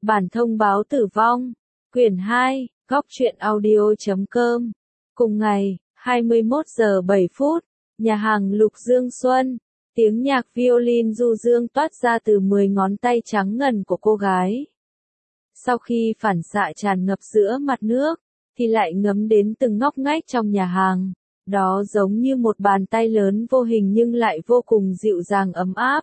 Bản thông báo tử vong. Quyển 2, góc truyện audio.com. Cùng ngày, 21 giờ 7 phút, nhà hàng Lục Dương Xuân, tiếng nhạc violin du dương toát ra từ 10 ngón tay trắng ngần của cô gái. Sau khi phản xạ tràn ngập giữa mặt nước, thì lại ngấm đến từng ngóc ngách trong nhà hàng. Đó giống như một bàn tay lớn vô hình nhưng lại vô cùng dịu dàng ấm áp.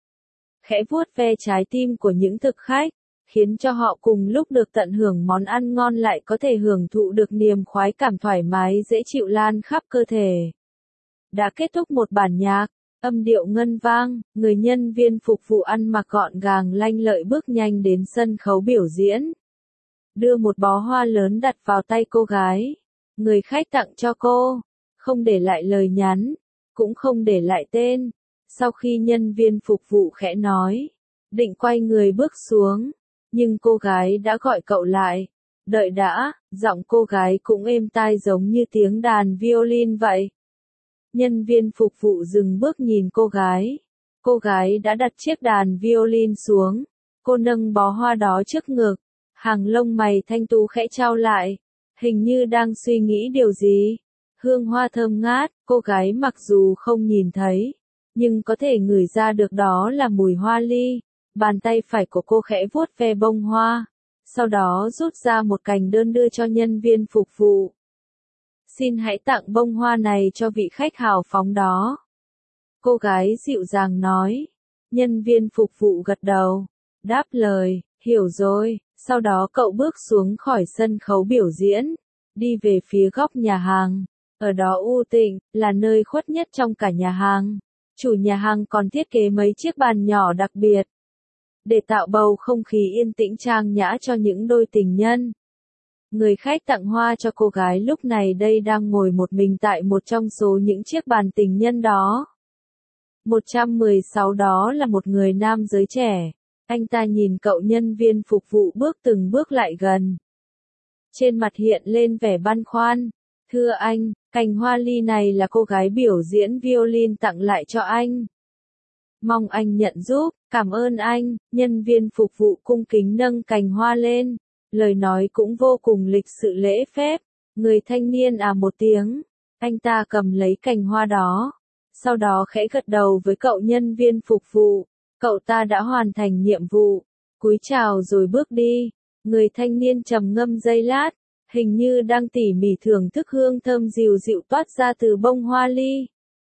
Khẽ vuốt ve trái tim của những thực khách, khiến cho họ cùng lúc được tận hưởng món ăn ngon lại có thể hưởng thụ được niềm khoái cảm thoải mái dễ chịu lan khắp cơ thể. Đã kết thúc một bản nhạc, âm điệu ngân vang, người nhân viên phục vụ ăn mặc gọn gàng lanh lợi bước nhanh đến sân khấu biểu diễn. Đưa một bó hoa lớn đặt vào tay cô gái. Người khách tặng cho cô, không để lại lời nhắn, cũng không để lại tên. Sau khi nhân viên phục vụ khẽ nói, định quay người bước xuống, nhưng cô gái đã gọi cậu lại. Đợi đã, giọng cô gái cũng êm tai giống như tiếng đàn violin vậy. Nhân viên phục vụ dừng bước nhìn cô gái. Cô gái đã đặt chiếc đàn violin xuống. Cô nâng bó hoa đó trước ngực. Hàng lông mày thanh tú khẽ trao lại. Hình như đang suy nghĩ điều gì. Hương hoa thơm ngát, cô gái mặc dù không nhìn thấy, nhưng có thể ngửi ra được đó là mùi hoa ly. Bàn tay phải của cô khẽ vuốt ve bông hoa. Sau đó rút ra một cành đơn đưa cho nhân viên phục vụ. Xin hãy tặng bông hoa này cho vị khách hào phóng đó. Cô gái dịu dàng nói. Nhân viên phục vụ gật đầu. Đáp lời, hiểu rồi. Sau đó cậu bước xuống khỏi sân khấu biểu diễn. Đi về phía góc nhà hàng. Ở đó u tịnh, là nơi khuất nhất trong cả nhà hàng. Chủ nhà hàng còn thiết kế mấy chiếc bàn nhỏ đặc biệt. Để tạo bầu không khí yên tĩnh trang nhã cho những đôi tình nhân. Người khách tặng hoa cho cô gái lúc này đây đang ngồi một mình tại một trong số những chiếc bàn tình nhân đó. 116 đó là một người nam giới trẻ. Anh ta nhìn cậu nhân viên phục vụ bước từng bước lại gần. Trên mặt hiện lên vẻ băn khoăn. Thưa anh, cành hoa ly này là cô gái biểu diễn violin tặng lại cho anh. Mong anh nhận giúp, cảm ơn anh. Nhân viên phục vụ cung kính nâng cành hoa lên. Lời nói cũng vô cùng lịch sự lễ phép. Người thanh niên một tiếng. Anh ta cầm lấy cành hoa đó. Sau đó khẽ gật đầu với cậu nhân viên phục vụ. Cậu ta đã hoàn thành nhiệm vụ. Cúi chào rồi bước đi. Người thanh niên trầm ngâm giây lát. Hình như đang tỉ mỉ thưởng thức hương thơm dịu dịu toát ra từ bông hoa ly.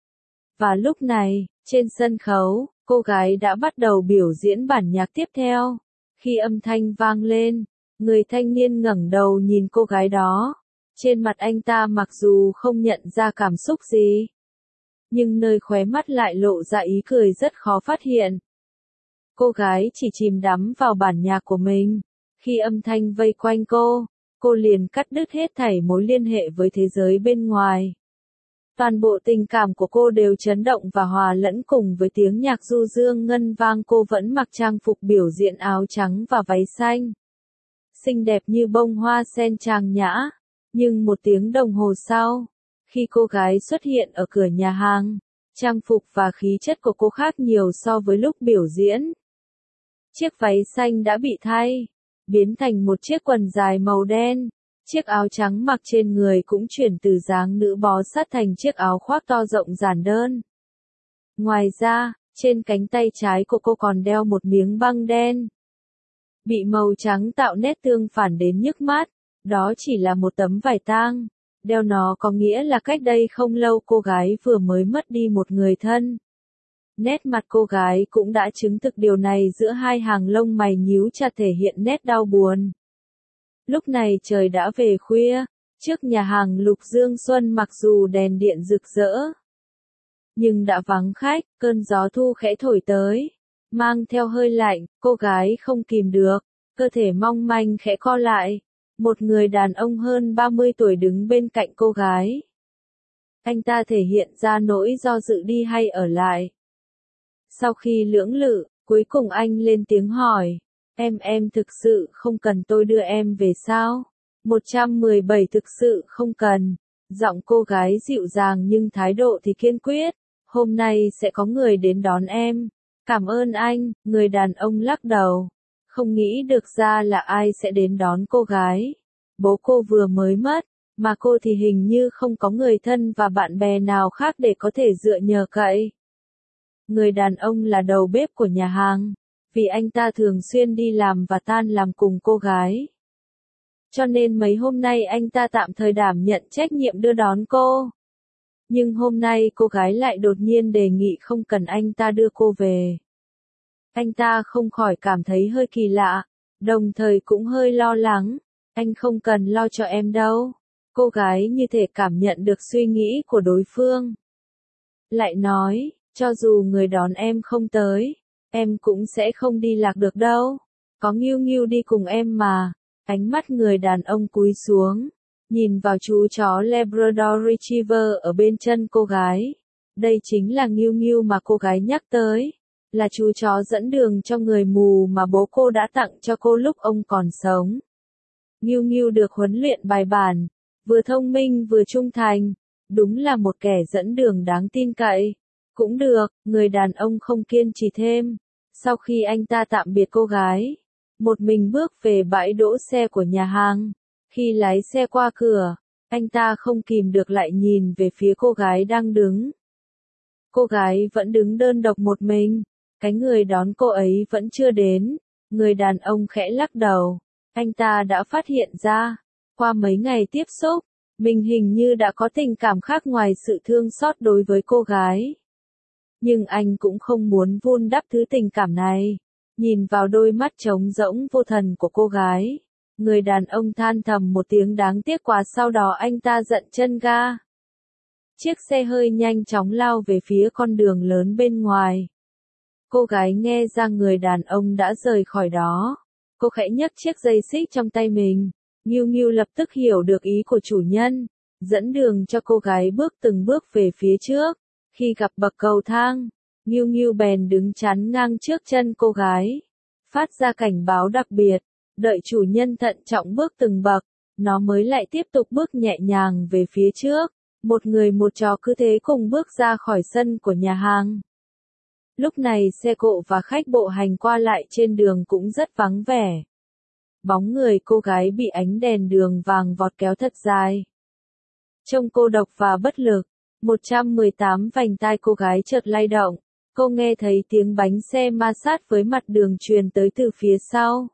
Và lúc này, trên sân khấu, cô gái đã bắt đầu biểu diễn bản nhạc tiếp theo. Khi âm thanh vang lên, người thanh niên ngẩng đầu nhìn cô gái đó. Trên mặt anh ta mặc dù không nhận ra cảm xúc gì, nhưng nơi khóe mắt lại lộ ra ý cười rất khó phát hiện. Cô gái chỉ chìm đắm vào bản nhạc của mình. Khi âm thanh vây quanh cô liền cắt đứt hết thảy mối liên hệ với thế giới bên ngoài. Toàn bộ tình cảm của cô đều chấn động và hòa lẫn cùng với tiếng nhạc du dương ngân vang. Cô vẫn mặc trang phục biểu diễn áo trắng và váy xanh. Xinh đẹp như bông hoa sen trang nhã. Nhưng một tiếng đồng hồ sau, khi cô gái xuất hiện ở cửa nhà hàng, trang phục và khí chất của cô khác nhiều so với lúc biểu diễn. Chiếc váy xanh đã bị thay, biến thành một chiếc quần dài màu đen. Chiếc áo trắng mặc trên người cũng chuyển từ dáng nữ bó sát thành chiếc áo khoác to rộng giản đơn. Ngoài ra, trên cánh tay trái của cô còn đeo một miếng băng đen. Bị màu trắng tạo nét tương phản đến nhức mắt. Đó chỉ là một tấm vải tang. Đeo nó có nghĩa là cách đây không lâu cô gái vừa mới mất đi một người thân. Nét mặt cô gái cũng đã chứng thực điều này, giữa hai hàng lông mày nhíu chặt thể hiện nét đau buồn. Lúc này trời đã về khuya, trước nhà hàng Lục Dương Xuân mặc dù đèn điện rực rỡ, nhưng đã vắng khách. Cơn gió thu khẽ thổi tới, mang theo hơi lạnh. Cô gái không kìm được, cơ thể mong manh khẽ co lại. Một người đàn ông hơn 30 tuổi đứng bên cạnh cô gái. Anh ta thể hiện ra nỗi do dự đi hay ở lại. Sau khi lưỡng lự, cuối cùng anh lên tiếng hỏi. Em thực sự không cần tôi đưa em về sao? 117 thực sự không cần. Giọng cô gái dịu dàng nhưng thái độ thì kiên quyết. Hôm nay sẽ có người đến đón em. Cảm ơn anh. Người đàn ông lắc đầu. Không nghĩ được ra là ai sẽ đến đón cô gái. Bố cô vừa mới mất, mà cô thì hình như không có người thân và bạn bè nào khác để có thể dựa nhờ cậy. Người đàn ông là đầu bếp của nhà hàng, vì anh ta thường xuyên đi làm và tan làm cùng cô gái. Cho nên mấy hôm nay anh ta tạm thời đảm nhận trách nhiệm đưa đón cô. Nhưng hôm nay cô gái lại đột nhiên đề nghị không cần anh ta đưa cô về. Anh ta không khỏi cảm thấy hơi kỳ lạ, đồng thời cũng hơi lo lắng. Anh không cần lo cho em đâu. Cô gái như thể cảm nhận được suy nghĩ của đối phương. Lại nói, cho dù người đón em không tới, em cũng sẽ không đi lạc được đâu. Có Nghiêu Nghiêu đi cùng em mà. Ánh mắt người đàn ông cúi xuống, nhìn vào chú chó Labrador Retriever ở bên chân cô gái. Đây chính là Nghiêu Nghiêu mà cô gái nhắc tới, là chú chó dẫn đường cho người mù mà bố cô đã tặng cho cô lúc ông còn sống. Nghiêu Nghiêu được huấn luyện bài bản, vừa thông minh vừa trung thành, đúng là một kẻ dẫn đường đáng tin cậy. Cũng được, người đàn ông không kiên trì thêm. Sau khi anh ta tạm biệt cô gái, một mình bước về bãi đỗ xe của nhà hàng. Khi lái xe qua cửa, anh ta không kìm được lại nhìn về phía cô gái đang đứng. Cô gái vẫn đứng đơn độc một mình, cái người đón cô ấy vẫn chưa đến. Người đàn ông khẽ lắc đầu, anh ta đã phát hiện ra, qua mấy ngày tiếp xúc, mình hình như đã có tình cảm khác ngoài sự thương xót đối với cô gái. Nhưng anh cũng không muốn vun đắp thứ tình cảm này. Nhìn vào đôi mắt trống rỗng vô thần của cô gái, người đàn ông than thầm một tiếng đáng tiếc quá, sau đó anh ta giận chân ga. Chiếc xe hơi nhanh chóng lao về phía con đường lớn bên ngoài. Cô gái nghe ra người đàn ông đã rời khỏi đó. Cô khẽ nhấc chiếc dây xích trong tay mình. Nghiêu Nghiêu lập tức hiểu được ý của chủ nhân, dẫn đường cho cô gái bước từng bước về phía trước. Khi gặp bậc cầu thang, Nghiêu Nghiêu bèn đứng chắn ngang trước chân cô gái, phát ra cảnh báo đặc biệt, đợi chủ nhân thận trọng bước từng bậc, nó mới lại tiếp tục bước nhẹ nhàng về phía trước. Một người một chó cứ thế cùng bước ra khỏi sân của nhà hàng. Lúc này xe cộ và khách bộ hành qua lại trên đường cũng rất vắng vẻ. Bóng người cô gái bị ánh đèn đường vàng vọt kéo thật dài. Trông cô độc và bất lực. 118 vành tai cô gái chợt lay động. Cô nghe thấy tiếng bánh xe ma sát với mặt đường truyền tới từ phía sau.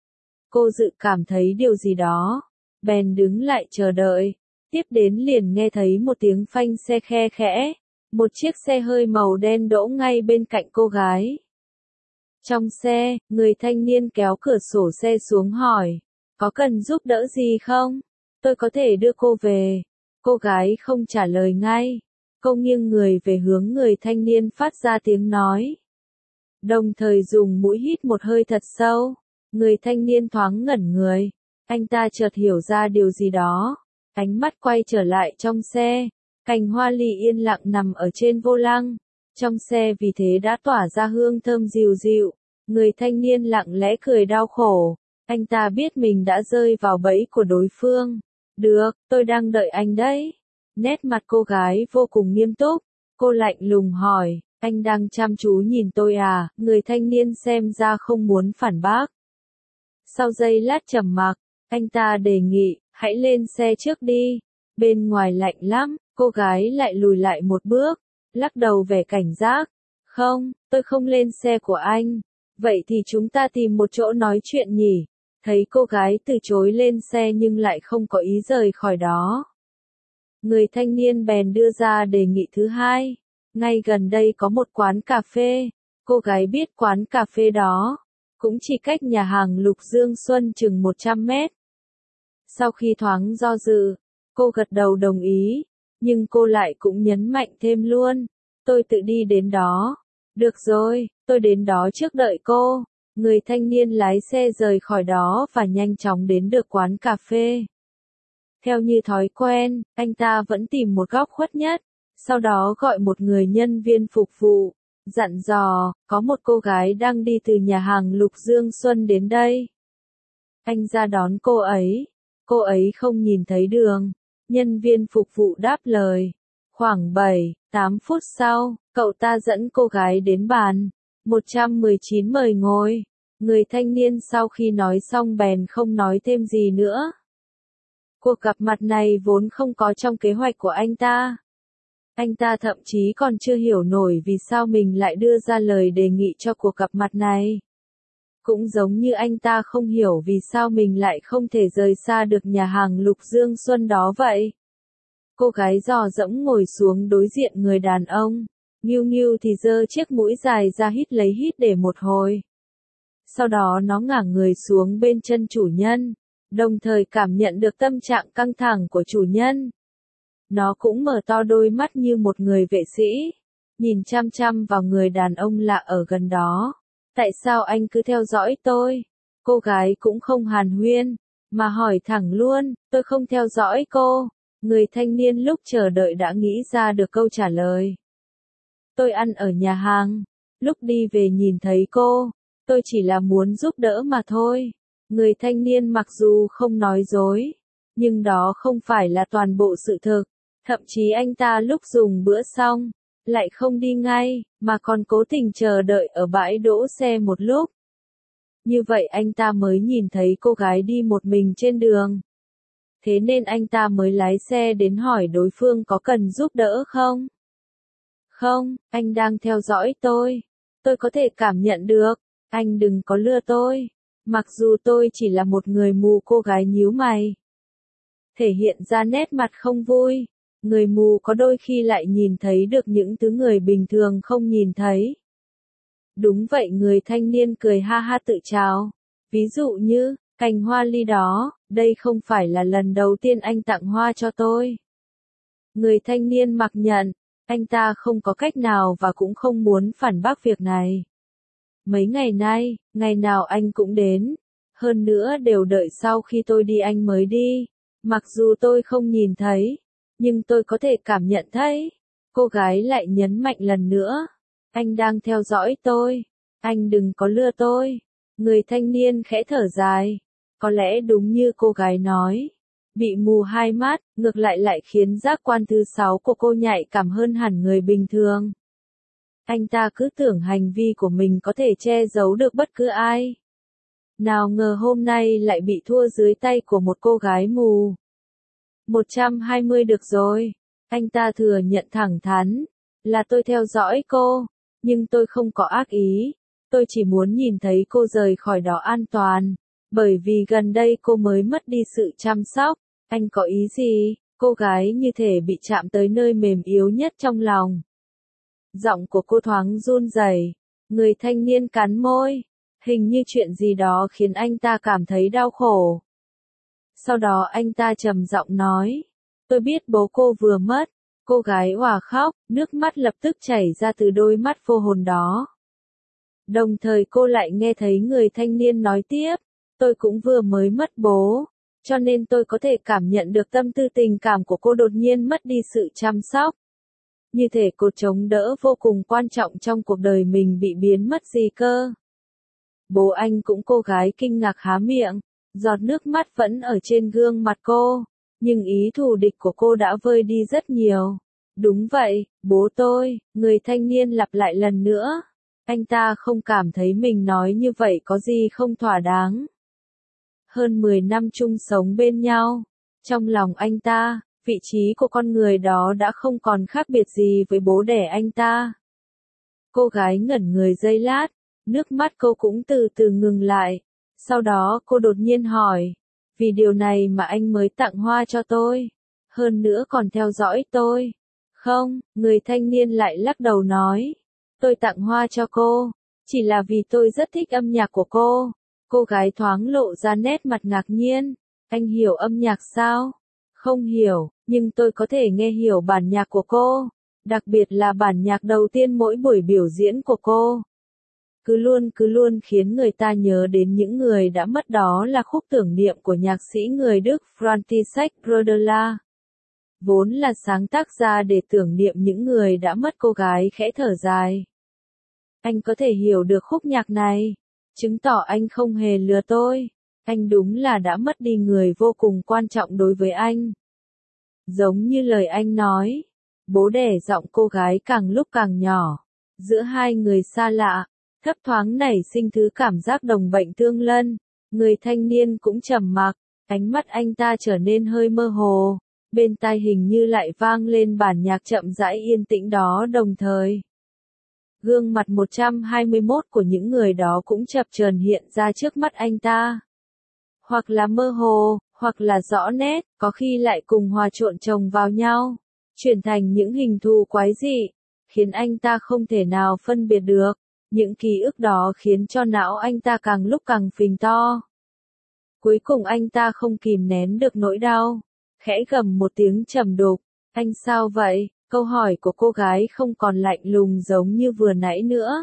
Cô dự cảm thấy điều gì đó, bèn đứng lại chờ đợi. Tiếp đến liền nghe thấy một tiếng phanh xe khe khẽ. Một chiếc xe hơi màu đen đỗ ngay bên cạnh cô gái. Trong xe, người thanh niên kéo cửa sổ xe xuống hỏi, có cần giúp đỡ gì không? Tôi có thể đưa cô về. Cô gái không trả lời ngay. Cô nghiêng người về hướng người thanh niên phát ra tiếng nói. Đồng thời dùng mũi hít một hơi thật sâu. Người thanh niên thoáng ngẩn người. Anh ta chợt hiểu ra điều gì đó. Ánh mắt quay trở lại trong xe. Cành hoa ly yên lặng nằm ở trên vô lăng. Trong xe vì thế đã tỏa ra hương thơm dịu dịu. Người thanh niên lặng lẽ cười đau khổ. Anh ta biết mình đã rơi vào bẫy của đối phương. Được, tôi đang đợi anh đấy. Nét mặt cô gái vô cùng nghiêm túc. Cô lạnh lùng hỏi, anh đang chăm chú nhìn tôi à? Người thanh niên xem ra không muốn phản bác. Sau giây lát trầm mặc, anh ta đề nghị, hãy lên xe trước đi. Bên ngoài lạnh lắm. Cô gái lại lùi lại một bước, lắc đầu vẻ cảnh giác. Không, tôi không lên xe của anh. Vậy thì chúng ta tìm một chỗ nói chuyện nhỉ? Thấy cô gái từ chối lên xe nhưng lại không có ý rời khỏi đó. Người thanh niên bèn đưa ra đề nghị thứ hai. Ngay gần đây có một quán cà phê. Cô gái biết quán cà phê đó, cũng chỉ cách nhà hàng Lục Dương Xuân chừng 100 mét. Sau khi thoáng do dự, cô gật đầu đồng ý. Nhưng cô lại cũng nhấn mạnh thêm luôn. Tôi tự đi đến đó. Được rồi, tôi đến đó trước đợi cô. Người thanh niên lái xe rời khỏi đó và nhanh chóng đến được quán cà phê. Theo như thói quen, anh ta vẫn tìm một góc khuất nhất. Sau đó gọi một người nhân viên phục vụ. Dặn dò, có một cô gái đang đi từ nhà hàng Lục Dương Xuân đến đây. Anh ra đón cô ấy. Cô ấy không nhìn thấy đường. Nhân viên phục vụ đáp lời. Khoảng 7-8 phút sau, cậu ta dẫn cô gái đến bàn. 119 mời ngồi. Người thanh niên sau khi nói xong bèn không nói thêm gì nữa. Cuộc gặp mặt này vốn không có trong kế hoạch của anh ta. Anh ta thậm chí còn chưa hiểu nổi vì sao mình lại đưa ra lời đề nghị cho cuộc gặp mặt này. Cũng giống như anh ta không hiểu vì sao mình lại không thể rời xa được nhà hàng Lục Dương Xuân đó vậy. Cô gái dò dẫm ngồi xuống đối diện người đàn ông. Nghiêu Nghiêu thì giơ chiếc mũi dài ra hít lấy hít để một hồi. Sau đó nó ngả người xuống bên chân chủ nhân, đồng thời cảm nhận được tâm trạng căng thẳng của chủ nhân. Nó cũng mở to đôi mắt như một người vệ sĩ, nhìn chăm chăm vào người đàn ông lạ ở gần đó. Tại sao anh cứ theo dõi tôi? Cô gái cũng không hàn huyên, mà hỏi thẳng luôn, tôi không theo dõi cô. Người thanh niên lúc chờ đợi đã nghĩ ra được câu trả lời. Tôi ăn ở nhà hàng, lúc đi về nhìn thấy cô, tôi chỉ là muốn giúp đỡ mà thôi. Người thanh niên mặc dù không nói dối, nhưng đó không phải là toàn bộ sự thực. Thậm chí anh ta lúc dùng bữa xong, lại không đi ngay, mà còn cố tình chờ đợi ở bãi đỗ xe một lúc. Như vậy anh ta mới nhìn thấy cô gái đi một mình trên đường. Thế nên anh ta mới lái xe đến hỏi đối phương có cần giúp đỡ không? Không, anh đang theo dõi tôi. Tôi có thể cảm nhận được. Anh đừng có lừa tôi. Mặc dù tôi chỉ là một người mù, cô gái nhíu mày, thể hiện ra nét mặt không vui. Người mù có đôi khi lại nhìn thấy được những thứ người bình thường không nhìn thấy. Đúng vậy, người thanh niên cười ha ha tự chào. Ví dụ như, cành hoa ly đó, đây không phải là lần đầu tiên anh tặng hoa cho tôi. Người thanh niên mặc nhận, anh ta không có cách nào và cũng không muốn phản bác việc này. Mấy ngày nay, ngày nào anh cũng đến. Hơn nữa đều đợi sau khi tôi đi anh mới đi. Mặc dù tôi không nhìn thấy, nhưng tôi có thể cảm nhận thấy. Cô gái lại nhấn mạnh lần nữa. Anh đang theo dõi tôi. Anh đừng có lừa tôi. Người thanh niên khẽ thở dài. Có lẽ đúng như cô gái nói. Bị mù hai mắt, ngược lại lại khiến giác quan thứ 6 của cô nhạy cảm hơn hẳn người bình thường. Anh ta cứ tưởng hành vi của mình có thể che giấu được bất cứ ai. Nào ngờ hôm nay lại bị thua dưới tay của một cô gái mù. 120 được rồi. Anh ta thừa nhận thẳng thắn. Là tôi theo dõi cô. Nhưng tôi không có ác ý. Tôi chỉ muốn nhìn thấy cô rời khỏi đó an toàn. Bởi vì gần đây cô mới mất đi sự chăm sóc. Anh có ý gì? Cô gái như thể bị chạm tới nơi mềm yếu nhất trong lòng. Giọng của cô thoáng run rẩy. Người thanh niên cắn môi. Hình như chuyện gì đó khiến anh ta cảm thấy đau khổ. Sau đó anh ta trầm giọng nói. Tôi biết bố cô vừa mất. Cô gái òa khóc, nước mắt lập tức chảy ra từ đôi mắt vô hồn đó. Đồng thời cô lại nghe thấy người thanh niên nói tiếp. Tôi cũng vừa mới mất bố. Cho nên tôi có thể cảm nhận được tâm tư tình cảm của cô đột nhiên mất đi sự chăm sóc. Như thể cô chống đỡ vô cùng quan trọng trong cuộc đời mình bị biến mất gì cơ. Bố anh cũng, cô gái kinh ngạc há miệng. Giọt nước mắt vẫn ở trên gương mặt cô. Nhưng ý thù địch của cô đã vơi đi rất nhiều. Đúng vậy, bố tôi, người thanh niên lặp lại lần nữa. Anh ta không cảm thấy mình nói như vậy có gì không thỏa đáng. Hơn 10 năm chung sống bên nhau. Trong lòng anh ta, vị trí của con người đó đã không còn khác biệt gì với bố đẻ anh ta. Cô gái ngẩn người giây lát, nước mắt cô cũng từ từ ngừng lại. Sau đó cô đột nhiên hỏi, vì điều này mà anh mới tặng hoa cho tôi, hơn nữa còn theo dõi tôi. Không, người thanh niên lại lắc đầu nói, tôi tặng hoa cho cô, chỉ là vì tôi rất thích âm nhạc của cô. Cô gái thoáng lộ ra nét mặt ngạc nhiên, anh hiểu âm nhạc sao? Không hiểu, nhưng tôi có thể nghe hiểu bản nhạc của cô, đặc biệt là bản nhạc đầu tiên mỗi buổi biểu diễn của cô. Cứ luôn khiến người ta nhớ đến những người đã mất, đó là khúc tưởng niệm của nhạc sĩ người Đức František Brodela. Vốn là sáng tác ra để tưởng niệm những người đã mất, cô gái khẽ thở dài. Anh có thể hiểu được khúc nhạc này, chứng tỏ anh không hề lừa tôi. Anh đúng là đã mất đi người vô cùng quan trọng đối với anh. Giống như lời anh nói, bố đẻ giọng cô gái càng lúc càng nhỏ. Giữa hai người xa lạ, thấp thoáng nảy sinh thứ cảm giác đồng bệnh tương lân. Người thanh niên cũng trầm mặc, ánh mắt anh ta trở nên hơi mơ hồ, bên tai hình như lại vang lên bản nhạc chậm rãi yên tĩnh đó đồng thời. Gương mặt 121 của những người đó cũng chập chờn hiện ra trước mắt anh ta. Hoặc là mơ hồ, hoặc là rõ nét, có khi lại cùng hòa trộn chồng vào nhau, chuyển thành những hình thù quái dị, khiến anh ta không thể nào phân biệt được. Những ký ức đó khiến cho não anh ta càng lúc càng phình to. Cuối cùng anh ta không kìm nén được nỗi đau, khẽ gầm một tiếng trầm đục. Anh sao vậy? Câu hỏi của cô gái không còn lạnh lùng giống như vừa nãy nữa.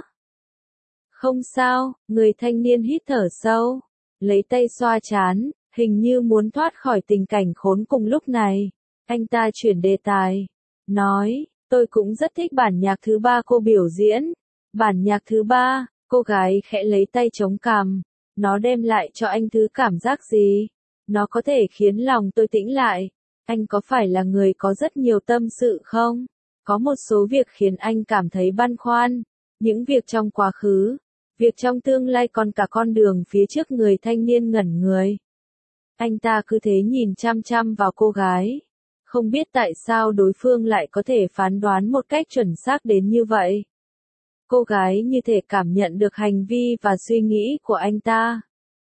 Không sao, người thanh niên hít thở sâu, lấy tay xoa trán, hình như muốn thoát khỏi tình cảnh khốn cùng lúc này. Anh ta chuyển đề tài, nói, tôi cũng rất thích bản nhạc thứ ba cô biểu diễn. Bản nhạc thứ ba, cô gái khẽ lấy tay chống cằm, nó đem lại cho anh thứ cảm giác gì? Nó có thể khiến lòng tôi tĩnh lại. Anh có phải là người có rất nhiều tâm sự không? Có một số việc khiến anh cảm thấy băn khoăn, những việc trong quá khứ, việc trong tương lai còn cả con đường phía trước. Người thanh niên ngẩn người. Anh ta cứ thế nhìn chăm chăm vào cô gái. Không biết tại sao đối phương lại có thể phán đoán một cách chuẩn xác đến như vậy. Cô gái như thể cảm nhận được hành vi và suy nghĩ của anh ta.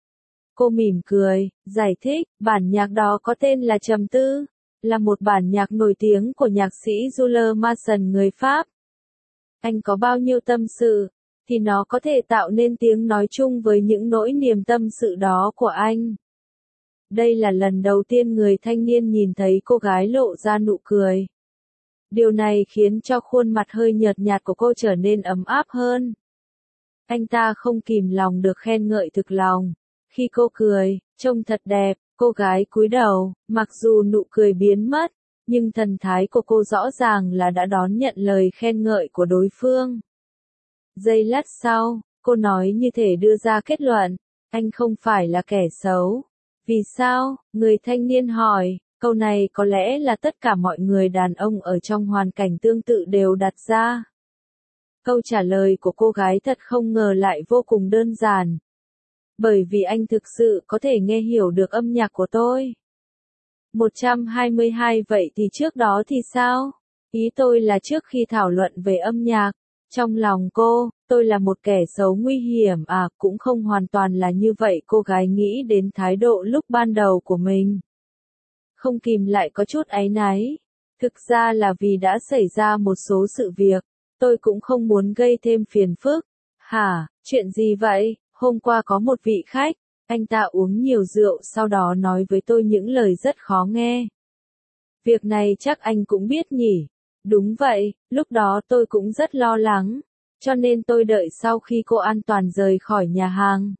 Cô mỉm cười, giải thích, bản nhạc đó có tên là Trầm Tư, là một bản nhạc nổi tiếng của nhạc sĩ Jules Masson người Pháp. Anh có bao nhiêu tâm sự, thì nó có thể tạo nên tiếng nói chung với những nỗi niềm tâm sự đó của anh. Đây là lần đầu tiên người thanh niên nhìn thấy cô gái lộ ra nụ cười. Điều này khiến cho khuôn mặt hơi nhợt nhạt của cô trở nên ấm áp hơn. Anh ta không kìm lòng được khen ngợi thực lòng. Khi cô cười, trông thật đẹp, cô gái cúi đầu, mặc dù nụ cười biến mất, nhưng thần thái của cô rõ ràng là đã đón nhận lời khen ngợi của đối phương. Giây lát sau, cô nói như thể đưa ra kết luận, anh không phải là kẻ xấu. Vì sao? Người thanh niên hỏi, câu này có lẽ là tất cả mọi người đàn ông ở trong hoàn cảnh tương tự đều đặt ra. Câu trả lời của cô gái thật không ngờ lại vô cùng đơn giản. Bởi vì anh thực sự có thể nghe hiểu được âm nhạc của tôi. 122 Vậy thì trước đó thì sao? Ý tôi là trước khi thảo luận về âm nhạc, trong lòng cô, tôi là một kẻ xấu nguy hiểm à? Cũng không hoàn toàn là như vậy. Cô gái nghĩ đến thái độ lúc ban đầu của mình. Không kìm lại có chút áy náy. Thực ra là vì đã xảy ra một số sự việc, tôi cũng không muốn gây thêm phiền phức. Hả, chuyện gì vậy? Hôm qua có một vị khách, anh ta uống nhiều rượu sau đó nói với tôi những lời rất khó nghe. Việc này chắc anh cũng biết nhỉ? Đúng vậy, lúc đó tôi cũng rất lo lắng, cho nên tôi đợi sau khi cô an toàn rời khỏi nhà hàng.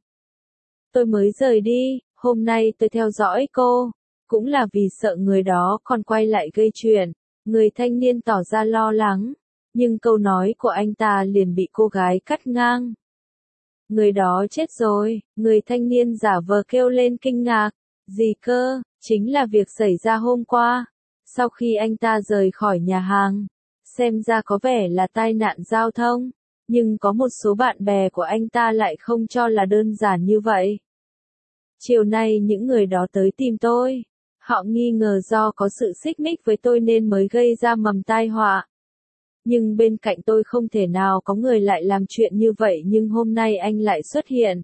Tôi mới rời đi, hôm nay tôi theo dõi cô, cũng là vì sợ người đó còn quay lại gây chuyện. Người thanh niên tỏ ra lo lắng, nhưng câu nói của anh ta liền bị cô gái cắt ngang. Người đó chết rồi, người thanh niên giả vờ kêu lên kinh ngạc. Gì cơ? Chính là việc xảy ra hôm qua. Sau khi anh ta rời khỏi nhà hàng, xem ra có vẻ là tai nạn giao thông, nhưng có một số bạn bè của anh ta lại không cho là đơn giản như vậy. Chiều nay những người đó tới tìm tôi. Họ nghi ngờ do có sự xích mích với tôi nên mới gây ra mầm tai họa. Nhưng bên cạnh tôi không thể nào có người lại làm chuyện như vậy, nhưng hôm nay anh lại xuất hiện.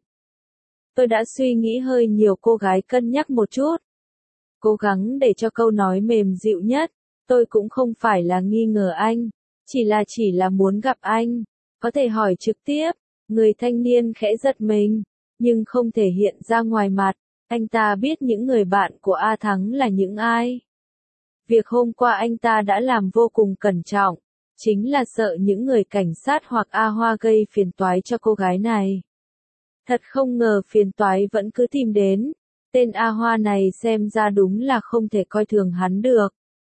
Tôi đã suy nghĩ hơi nhiều. Cô gái cân nhắc một chút, cố gắng để cho câu nói mềm dịu nhất. Tôi cũng không phải là nghi ngờ anh, chỉ là muốn gặp anh, có thể hỏi trực tiếp. Người thanh niên khẽ giật mình, nhưng không thể hiện ra ngoài mặt. Anh ta biết những người bạn của A Thắng là những ai. Việc hôm qua anh ta đã làm vô cùng cẩn trọng, chính là sợ những người cảnh sát hoặc A Hoa gây phiền toái cho cô gái này. Thật không ngờ phiền toái vẫn cứ tìm đến. Tên A Hoa này xem ra đúng là không thể coi thường hắn được.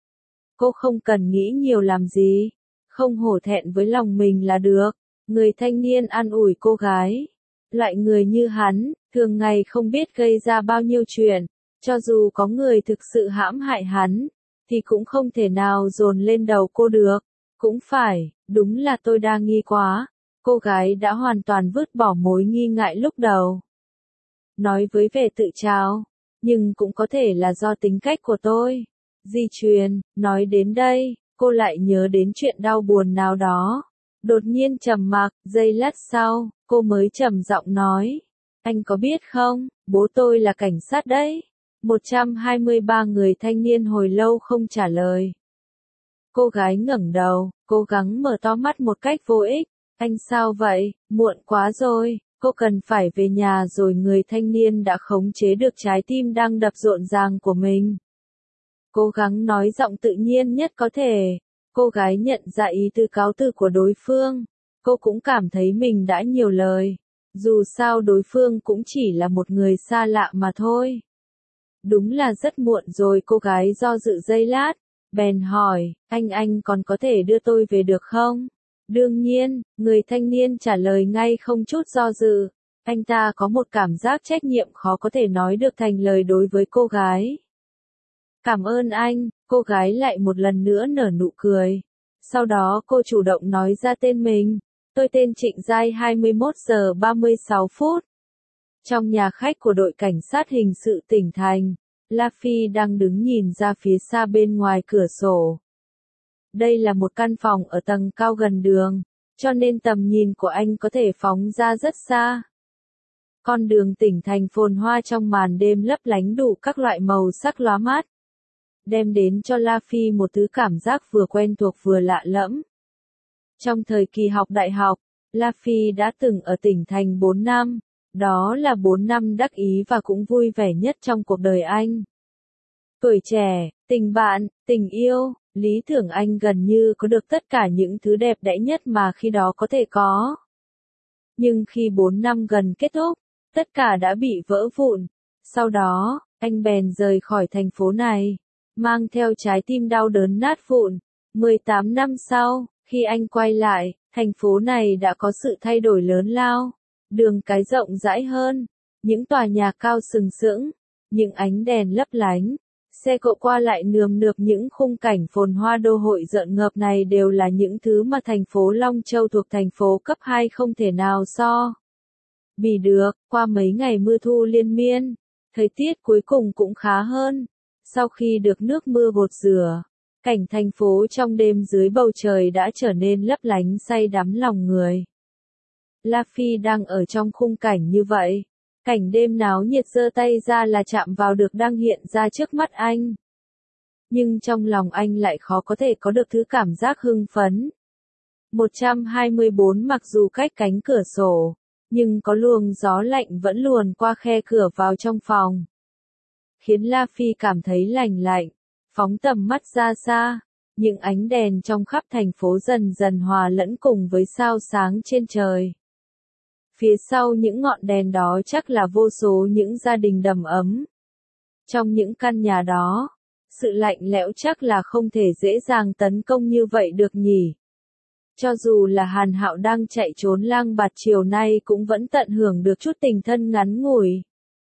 Cô không cần nghĩ nhiều làm gì, không hổ thẹn với lòng mình là được. Người thanh niên an ủi cô gái. Loại người như hắn, thường ngày không biết gây ra bao nhiêu chuyện, cho dù có người thực sự hãm hại hắn, thì cũng không thể nào dồn lên đầu cô được. Cũng phải, đúng là tôi đa nghi quá. Cô gái đã hoàn toàn vứt bỏ mối nghi ngại lúc đầu. Nói với vẻ tự trào, nhưng cũng có thể là do tính cách của tôi. Di truyền, nói đến đây, cô lại nhớ đến chuyện đau buồn nào đó. Đột nhiên trầm mặc, giây lát sau, cô mới trầm giọng nói. Anh có biết không, bố tôi là cảnh sát đấy. 123 người thanh niên hồi lâu không trả lời. Cô gái ngẩng đầu, cố gắng mở to mắt một cách vô ích. Anh sao vậy, muộn quá rồi, cô cần phải về nhà rồi. Người thanh niên đã khống chế được trái tim đang đập rộn ràng của mình. Cố gắng nói giọng tự nhiên nhất có thể. Cô gái nhận ra ý tứ cáo từ của đối phương. Cô cũng cảm thấy mình đã nhiều lời. Dù sao đối phương cũng chỉ là một người xa lạ mà thôi. Đúng là rất muộn rồi. Cô gái do dự giây lát, bèn hỏi, anh còn có thể đưa tôi về được không? Đương nhiên, người thanh niên trả lời ngay không chút do dự. Anh ta có một cảm giác trách nhiệm khó có thể nói được thành lời đối với cô gái. Cảm ơn anh, cô gái lại một lần nữa nở nụ cười. Sau đó cô chủ động nói ra tên mình. Tôi tên Trịnh Giai. 21 giờ 36 phút. Trong nhà khách của đội cảnh sát hình sự tỉnh thành, La Phi đang đứng nhìn ra phía xa bên ngoài cửa sổ. Đây là một căn phòng ở tầng cao gần đường, cho nên tầm nhìn của anh có thể phóng ra rất xa. Con đường tỉnh thành phồn hoa trong màn đêm lấp lánh đủ các loại màu sắc lóa mắt, đem đến cho La Phi một thứ cảm giác vừa quen thuộc vừa lạ lẫm. Trong thời kỳ học đại học, La Phi đã từng ở tỉnh thành 4 năm, đó là 4 năm đắc ý và cũng vui vẻ nhất trong cuộc đời anh. Tuổi trẻ, tình bạn, tình yêu, lý tưởng anh gần như có được tất cả những thứ đẹp đẽ nhất mà khi đó có thể có. Nhưng khi 4 năm gần kết thúc, tất cả đã bị vỡ vụn. Sau đó, anh bèn rời khỏi thành phố này, mang theo trái tim đau đớn nát vụn. 18 năm sau, khi anh quay lại, thành phố này đã có sự thay đổi lớn lao. Đường cái rộng rãi hơn, những tòa nhà cao sừng sững, những ánh đèn lấp lánh, xe cộ qua lại nườm nượp. Những khung cảnh phồn hoa đô hội rợn ngợp này đều là những thứ mà thành phố Long Châu thuộc thành phố cấp 2 không thể nào so bì được. Qua mấy ngày mưa thu liên miên, thời tiết cuối cùng cũng khá hơn. Sau khi được nước mưa gột rửa, cảnh thành phố trong đêm dưới bầu trời đã trở nên lấp lánh say đắm lòng người. La Phi đang ở trong khung cảnh như vậy. Cảnh đêm náo nhiệt giơ tay ra là chạm vào được đang hiện ra trước mắt anh. Nhưng trong lòng anh lại khó có thể có được thứ cảm giác hưng phấn. 124 mặc dù cách cánh cửa sổ, nhưng có luồng gió lạnh vẫn luồn qua khe cửa vào trong phòng, khiến La Phi cảm thấy lành lạnh. Phóng tầm mắt ra xa, những ánh đèn trong khắp thành phố dần dần hòa lẫn cùng với sao sáng trên trời. Phía sau những ngọn đèn đó chắc là vô số những gia đình đầm ấm. Trong những căn nhà đó, sự lạnh lẽo chắc là không thể dễ dàng tấn công như vậy được nhỉ. Cho dù là Hàn Hạo đang chạy trốn lang bạt chiều nay cũng vẫn tận hưởng được chút tình thân ngắn ngủi.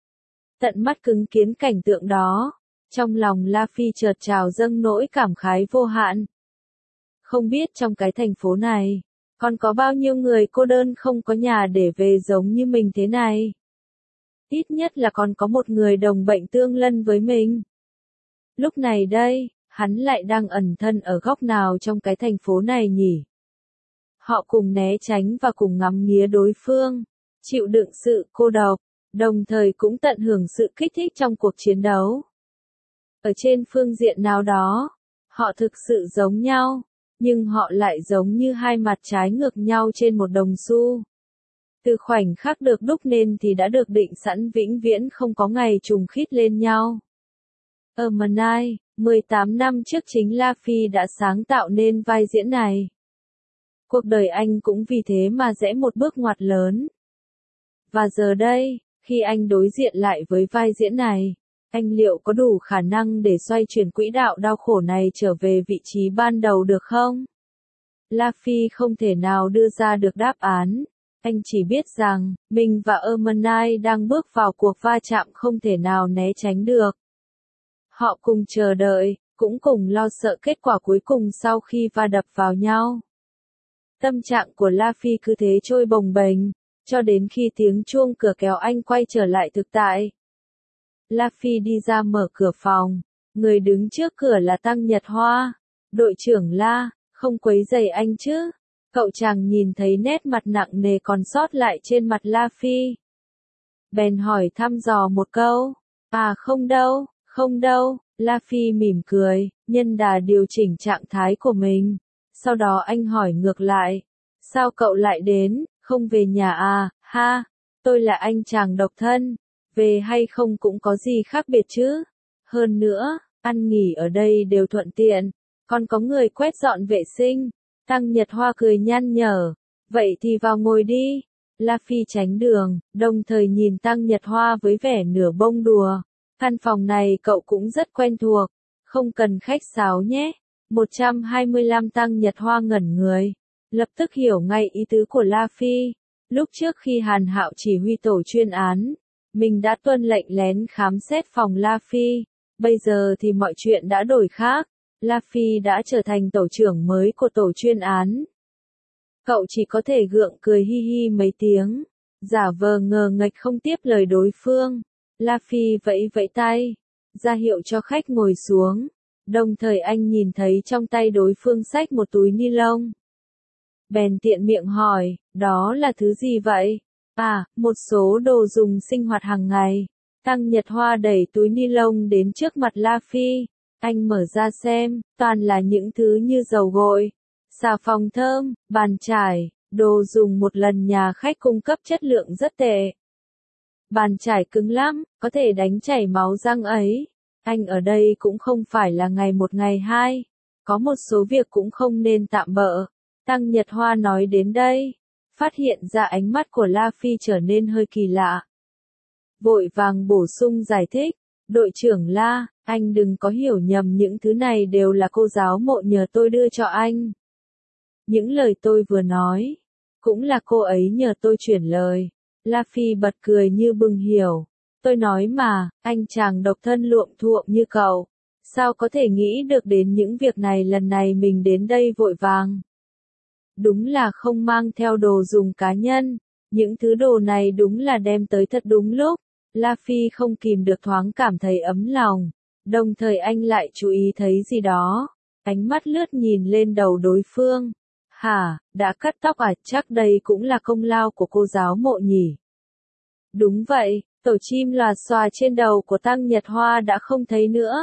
Tận mắt chứng kiến cảnh tượng đó, trong lòng La Phi chợt trào dâng nỗi cảm khái vô hạn. Không biết trong cái thành phố này, còn có bao nhiêu người cô đơn không có nhà để về giống như mình thế này. Ít nhất là còn có một người đồng bệnh tương lân với mình. Lúc này đây, hắn lại đang ẩn thân ở góc nào trong cái thành phố này nhỉ? Họ cùng né tránh và cùng ngắm nghía đối phương, chịu đựng sự cô độc, đồng thời cũng tận hưởng sự kích thích trong cuộc chiến đấu. Ở trên phương diện nào đó, họ thực sự giống nhau, nhưng họ lại giống như hai mặt trái ngược nhau trên một đồng xu. Từ khoảnh khắc được đúc nên thì đã được định sẵn vĩnh viễn không có ngày trùng khít lên nhau. Ở Manai, 18 năm trước chính La Phi đã sáng tạo nên vai diễn này. Cuộc đời anh cũng vì thế mà rẽ một bước ngoặt lớn. Và giờ đây, khi anh đối diện lại với vai diễn này, anh liệu có đủ khả năng để xoay chuyển quỹ đạo đau khổ này trở về vị trí ban đầu được không? La Phi không thể nào đưa ra được đáp án. Anh chỉ biết rằng, mình và Ermanai đang bước vào cuộc va chạm không thể nào né tránh được. Họ cùng chờ đợi, cũng cùng lo sợ kết quả cuối cùng sau khi va đập vào nhau. Tâm trạng của La Phi cứ thế trôi bồng bềnh, cho đến khi tiếng chuông cửa kéo anh quay trở lại thực tại. La Phi đi ra mở cửa phòng, người đứng trước cửa là Tăng Nhật Hoa. Đội trưởng La, không quấy rầy anh chứ? Cậu chàng nhìn thấy nét mặt nặng nề còn sót lại trên mặt La Phi. Bèn hỏi thăm dò một câu. À không đâu, La Phi mỉm cười, nhân đà điều chỉnh trạng thái của mình. Sau đó anh hỏi ngược lại. Sao cậu lại đến, không về nhà à, ha? Tôi là anh chàng độc thân. Về hay không cũng có gì khác biệt chứ. Hơn nữa, ăn nghỉ ở đây đều thuận tiện. Còn có người quét dọn vệ sinh. Tăng Nhật Hoa cười nhăn nhở. Vậy thì vào ngồi đi. La Phi tránh đường, đồng thời nhìn Tăng Nhật Hoa với vẻ nửa bông đùa. Căn phòng này cậu cũng rất quen thuộc. Không cần khách sáo nhé. 125 Tăng Nhật Hoa ngẩn người. Lập tức hiểu ngay ý tứ của La Phi. Lúc trước khi Hàn Hạo chỉ huy tổ chuyên án, mình đã tuân lệnh lén khám xét phòng La Phi. Bây giờ thì mọi chuyện đã đổi khác. La Phi đã trở thành tổ trưởng mới của tổ chuyên án. Cậu chỉ có thể gượng cười hi hi mấy tiếng, giả vờ ngờ nghệch không tiếp lời đối phương. La Phi vẫy vẫy tay, ra hiệu cho khách ngồi xuống. Đồng thời anh nhìn thấy trong tay đối phương xách một túi ni lông. Bèn tiện miệng hỏi, đó là thứ gì vậy? À, một số đồ dùng sinh hoạt hàng ngày. Tăng Nhật Hoa đẩy túi ni lông đến trước mặt La Phi. Anh mở ra xem, toàn là những thứ như dầu gội, xà phòng thơm, bàn chải, đồ dùng một lần nhà khách cung cấp chất lượng rất tệ. Bàn chải cứng lắm, có thể đánh chảy máu răng ấy. Anh ở đây cũng không phải là ngày một ngày hai. Có một số việc cũng không nên tạm bợ. Tăng Nhật Hoa nói đến đây, phát hiện ra ánh mắt của La Phi trở nên hơi kỳ lạ. Vội vàng bổ sung giải thích, đội trưởng La, anh đừng có hiểu nhầm, những thứ này đều là cô giáo mộ nhờ tôi đưa cho anh. Những lời tôi vừa nói, cũng là cô ấy nhờ tôi chuyển lời. La Phi bật cười như bừng hiểu. Tôi nói mà, anh chàng độc thân luộm thuộm như cậu, sao có thể nghĩ được đến những việc này, lần này mình đến đây vội vàng. Đúng là không mang theo đồ dùng cá nhân, những thứ đồ này đúng là đem tới thật đúng lúc. La Phi không kìm được thoáng cảm thấy ấm lòng, đồng thời anh lại chú ý thấy gì đó, ánh mắt lướt nhìn lên đầu đối phương. Hả, đã cắt tóc à, chắc đây cũng là công lao của cô giáo mộ nhỉ. Đúng vậy, tổ chim lòa xòa trên đầu của Tăng Nhật Hoa đã không thấy nữa,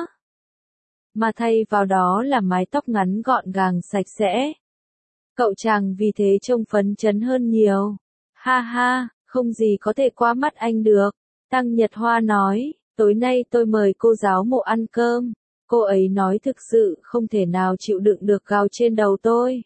mà thay vào đó là mái tóc ngắn gọn gàng sạch sẽ. Cậu chàng vì thế trông phấn chấn hơn nhiều. Ha ha, không gì có thể qua mắt anh được. Tăng Nhật Hoa nói, tối nay tôi mời cô giáo mộ ăn cơm. Cô ấy nói thực sự không thể nào chịu đựng được gào trên đầu tôi.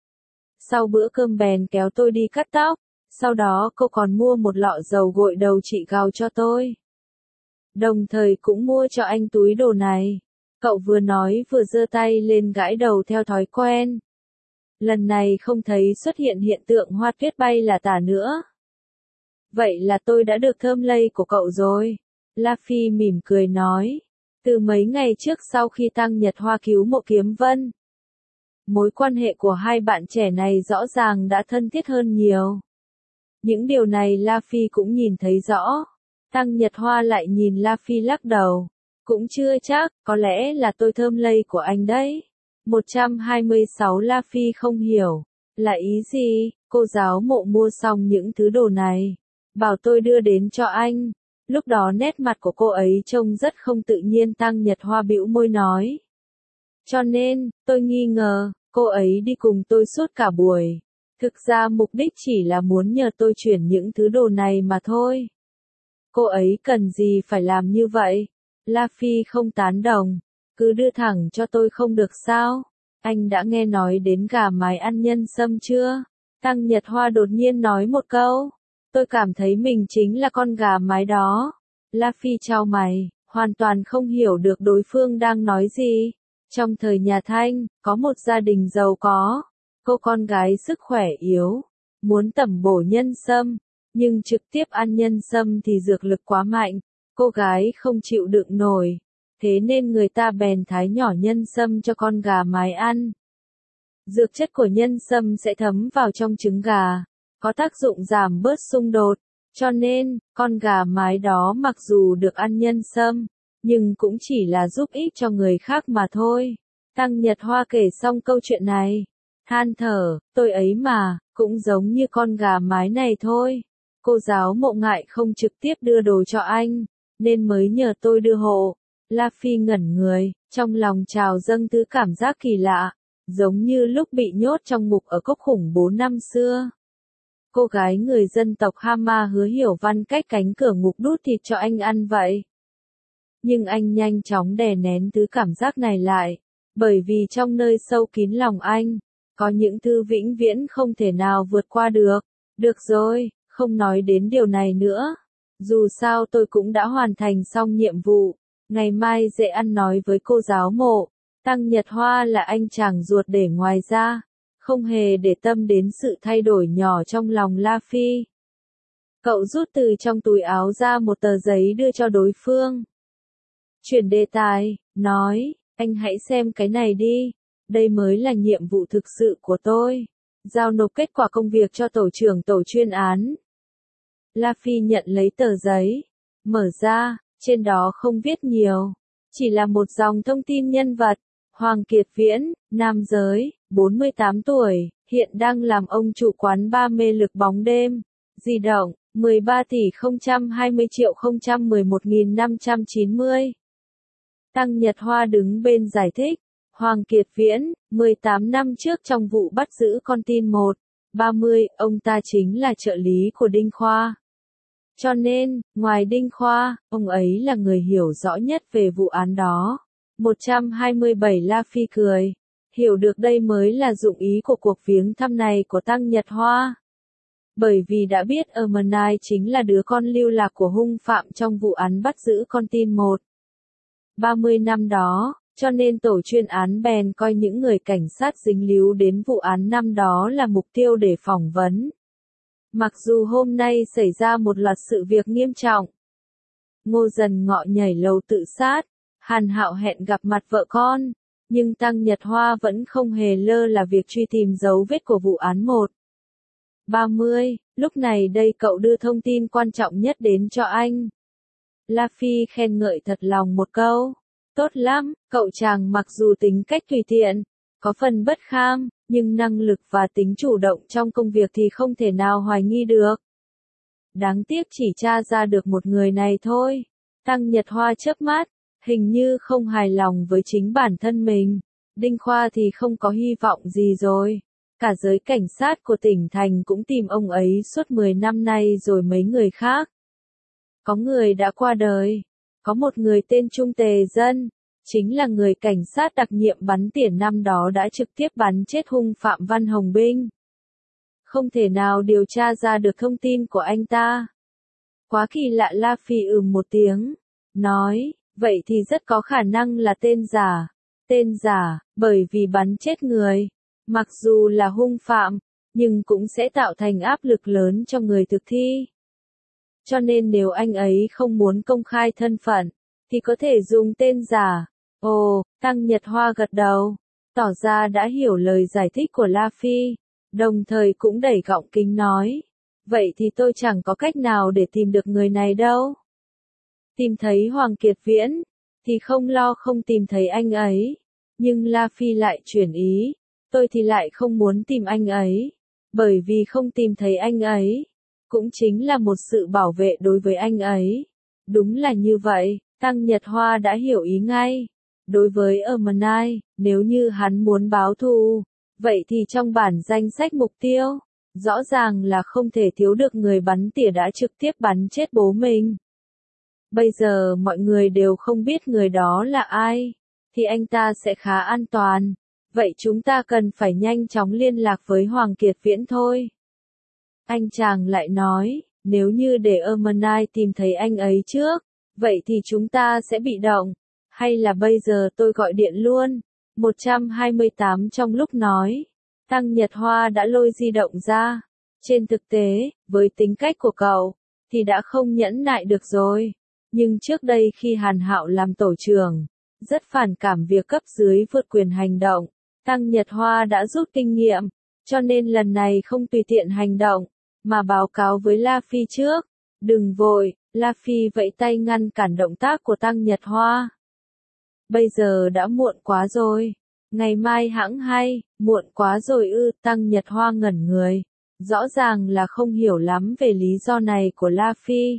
Sau bữa cơm bèn kéo tôi đi cắt tóc. Sau đó cô còn mua một lọ dầu gội đầu trị gào cho tôi. Đồng thời cũng mua cho anh túi đồ này. Cậu vừa nói vừa giơ tay lên gãi đầu theo thói quen. Lần này không thấy xuất hiện hiện tượng hoa tuyết bay là tả nữa. Vậy là tôi đã được thơm lây của cậu rồi. La Phi mỉm cười nói. Từ mấy ngày trước sau khi Tăng Nhật Hoa cứu Mộ Kiếm Vân, mối quan hệ của hai bạn trẻ này rõ ràng đã thân thiết hơn nhiều. Những điều này La Phi cũng nhìn thấy rõ. Tăng Nhật Hoa lại nhìn La Phi lắc đầu. Cũng chưa chắc, có lẽ là tôi thơm lây của anh đấy. 126 La Phi không hiểu. Là ý gì? Cô giáo mộ mua xong những thứ đồ này, bảo tôi đưa đến cho anh. Lúc đó nét mặt của cô ấy trông rất không tự nhiên. Tăng Nhật Hoa bĩu môi nói. Cho nên, tôi nghi ngờ, cô ấy đi cùng tôi suốt cả buổi. Thực ra mục đích chỉ là muốn nhờ tôi chuyển những thứ đồ này mà thôi. Cô ấy cần gì phải làm như vậy? La Phi không tán đồng. Cứ đưa thẳng cho tôi không được sao? Anh đã nghe nói đến gà mái ăn nhân sâm chưa? Tăng Nhật Hoa đột nhiên nói một câu. Tôi cảm thấy mình chính là con gà mái đó. La Phi chau mày, hoàn toàn không hiểu được đối phương đang nói gì. Trong thời nhà Thanh, có một gia đình giàu có. Cô con gái sức khỏe yếu, muốn tẩm bổ nhân sâm, nhưng trực tiếp ăn nhân sâm thì dược lực quá mạnh. Cô gái không chịu đựng nổi. Thế nên người ta bèn thái nhỏ nhân sâm cho con gà mái ăn. Dược chất của nhân sâm sẽ thấm vào trong trứng gà, có tác dụng giảm bớt xung đột, cho nên, con gà mái đó mặc dù được ăn nhân sâm, nhưng cũng chỉ là giúp ích cho người khác mà thôi. Tăng Nhật Hoa kể xong câu chuyện này, than thở, tôi ấy mà, cũng giống như con gà mái này thôi. Cô giáo Mộ ngại không trực tiếp đưa đồ cho anh, nên mới nhờ tôi đưa hộ. La Phi ngẩn người, trong lòng trào dâng thứ cảm giác kỳ lạ, giống như lúc bị nhốt trong ngục ở cốc khủng bố năm xưa. Cô gái người dân tộc Hama Hứa Hiểu Văn cách cánh cửa ngục đút thịt cho anh ăn vậy. Nhưng anh nhanh chóng đè nén thứ cảm giác này lại, bởi vì trong nơi sâu kín lòng anh, có những thứ vĩnh viễn không thể nào vượt qua được. Được rồi, không nói đến điều này nữa. Dù sao tôi cũng đã hoàn thành xong nhiệm vụ, ngày mai dễ ăn nói với cô giáo Mộ. Tăng Nhật Hoa là anh chàng ruột để ngoài ra, không hề để tâm đến sự thay đổi nhỏ trong lòng La Phi. Cậu rút từ trong túi áo ra một tờ giấy đưa cho đối phương. Chuyển đề tài, nói, anh hãy xem cái này đi, đây mới là nhiệm vụ thực sự của tôi. Giao nộp kết quả công việc cho tổ trưởng tổ chuyên án. La Phi nhận lấy tờ giấy, mở ra, trên đó không viết nhiều, chỉ là một dòng thông tin nhân vật. Hoàng Kiệt Viễn, nam giới, 48 tuổi, hiện đang làm ông chủ quán bar mê lực bóng đêm. Di động, 13 tỷ 020 triệu 011.590. Tăng Nhật Hoa đứng bên giải thích. Hoàng Kiệt Viễn, 18 năm trước trong vụ bắt giữ con tin 130, ông ta chính là trợ lý của Đinh Khoa. Cho nên, ngoài Đinh Khoa, ông ấy là người hiểu rõ nhất về vụ án đó. 127 La Phi cười, hiểu được đây mới là dụng ý của cuộc viếng thăm này của Tăng Nhật Hoa. Bởi vì đã biết Ermenai chính là đứa con lưu lạc của hung phạm trong vụ án bắt giữ con tin 130 năm đó, cho nên tổ chuyên án bèn coi những người cảnh sát dính líu đến vụ án năm đó là mục tiêu để phỏng vấn. Mặc dù hôm nay xảy ra một loạt sự việc nghiêm trọng, Ngô Dần Ngọ nhảy lầu tự sát, Hàn Hạo hẹn gặp mặt vợ con, nhưng Tăng Nhật Hoa vẫn không hề lơ là việc truy tìm dấu vết của vụ án 130, lúc này đây cậu đưa thông tin quan trọng nhất đến cho anh. La Phi khen ngợi thật lòng một câu, tốt lắm, cậu chàng mặc dù tính cách tùy tiện, có phần bất kham, nhưng năng lực và tính chủ động trong công việc thì không thể nào hoài nghi được. Đáng tiếc chỉ tra ra được một người này thôi. Tăng Nhật Hoa chớp mắt, hình như không hài lòng với chính bản thân mình. Đinh Khoa thì không có hy vọng gì rồi. Cả giới cảnh sát của tỉnh thành cũng tìm ông ấy suốt 10 năm nay rồi mấy người khác. Có người đã qua đời. Có một người tên Trung Tề Dân, chính là người cảnh sát đặc nhiệm bắn tỉa năm đó đã trực tiếp bắn chết hung phạm Văn Hồng Binh. Không thể nào điều tra ra được thông tin của anh ta. Quá kỳ lạ. La Phi một tiếng, nói, vậy thì rất có khả năng là tên giả. Tên giả, bởi vì bắn chết người, mặc dù là hung phạm, nhưng cũng sẽ tạo thành áp lực lớn cho người thực thi. Cho nên nếu anh ấy không muốn công khai thân phận, thì có thể dùng tên giả. Ồ, Tăng Nhật Hoa gật đầu, tỏ ra đã hiểu lời giải thích của La Phi, đồng thời cũng đẩy gọng kính nói, vậy thì tôi chẳng có cách nào để tìm được người này đâu. Tìm thấy Hoàng Kiệt Viễn, thì không lo không tìm thấy anh ấy, nhưng La Phi lại chuyển ý, tôi thì lại không muốn tìm anh ấy, bởi vì không tìm thấy anh ấy, cũng chính là một sự bảo vệ đối với anh ấy. Đúng là như vậy, Tăng Nhật Hoa đã hiểu ý ngay. Đối với Ermenai, nếu như hắn muốn báo thù, vậy thì trong bản danh sách mục tiêu, rõ ràng là không thể thiếu được người bắn tỉa đã trực tiếp bắn chết bố mình. Bây giờ mọi người đều không biết người đó là ai, thì anh ta sẽ khá an toàn. Vậy chúng ta cần phải nhanh chóng liên lạc với Hoàng Kiệt Viễn thôi. Anh chàng lại nói, nếu như để Ermenai tìm thấy anh ấy trước, vậy thì chúng ta sẽ bị động. Hay là bây giờ tôi gọi điện luôn. 128 trong lúc nói, Tăng Nhật Hoa đã lôi di động ra. Trên thực tế, với tính cách của cậu, thì đã không nhẫn nại được rồi. Nhưng trước đây khi Hàn Hạo làm tổ trưởng, rất phản cảm việc cấp dưới vượt quyền hành động, Tăng Nhật Hoa đã rút kinh nghiệm, cho nên lần này không tùy tiện hành động, mà báo cáo với La Phi trước. Đừng vội, La Phi vẫy tay ngăn cản động tác của Tăng Nhật Hoa. Bây giờ đã muộn quá rồi. Ngày mai hãng hay, muộn quá rồi ư, Tăng Nhật Hoa ngẩn người. Rõ ràng là không hiểu lắm về lý do này của La Phi.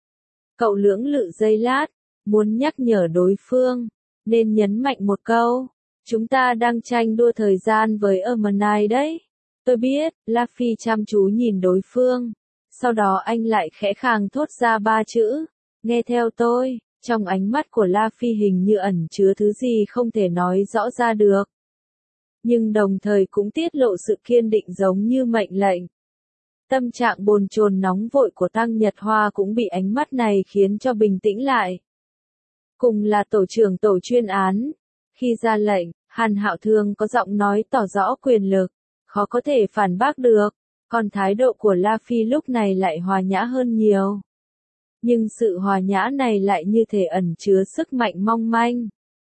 Cậu lưỡng lự giây lát, muốn nhắc nhở đối phương, nên nhấn mạnh một câu. Chúng ta đang tranh đua thời gian với Ermenai đấy. Tôi biết, La Phi chăm chú nhìn đối phương. Sau đó anh lại khẽ khàng thốt ra 3 chữ. Nghe theo tôi. Trong ánh mắt của La Phi hình như ẩn chứa thứ gì không thể nói rõ ra được. Nhưng đồng thời cũng tiết lộ sự kiên định giống như mệnh lệnh. Tâm trạng bồn chồn nóng vội của Tăng Nhật Hoa cũng bị ánh mắt này khiến cho bình tĩnh lại. Cùng là tổ trưởng tổ chuyên án. Khi ra lệnh, Hàn Hạo Thương có giọng nói tỏ rõ quyền lực, khó có thể phản bác được. Còn thái độ của La Phi lúc này lại hòa nhã hơn nhiều. Nhưng sự hòa nhã này lại như thể ẩn chứa sức mạnh mong manh,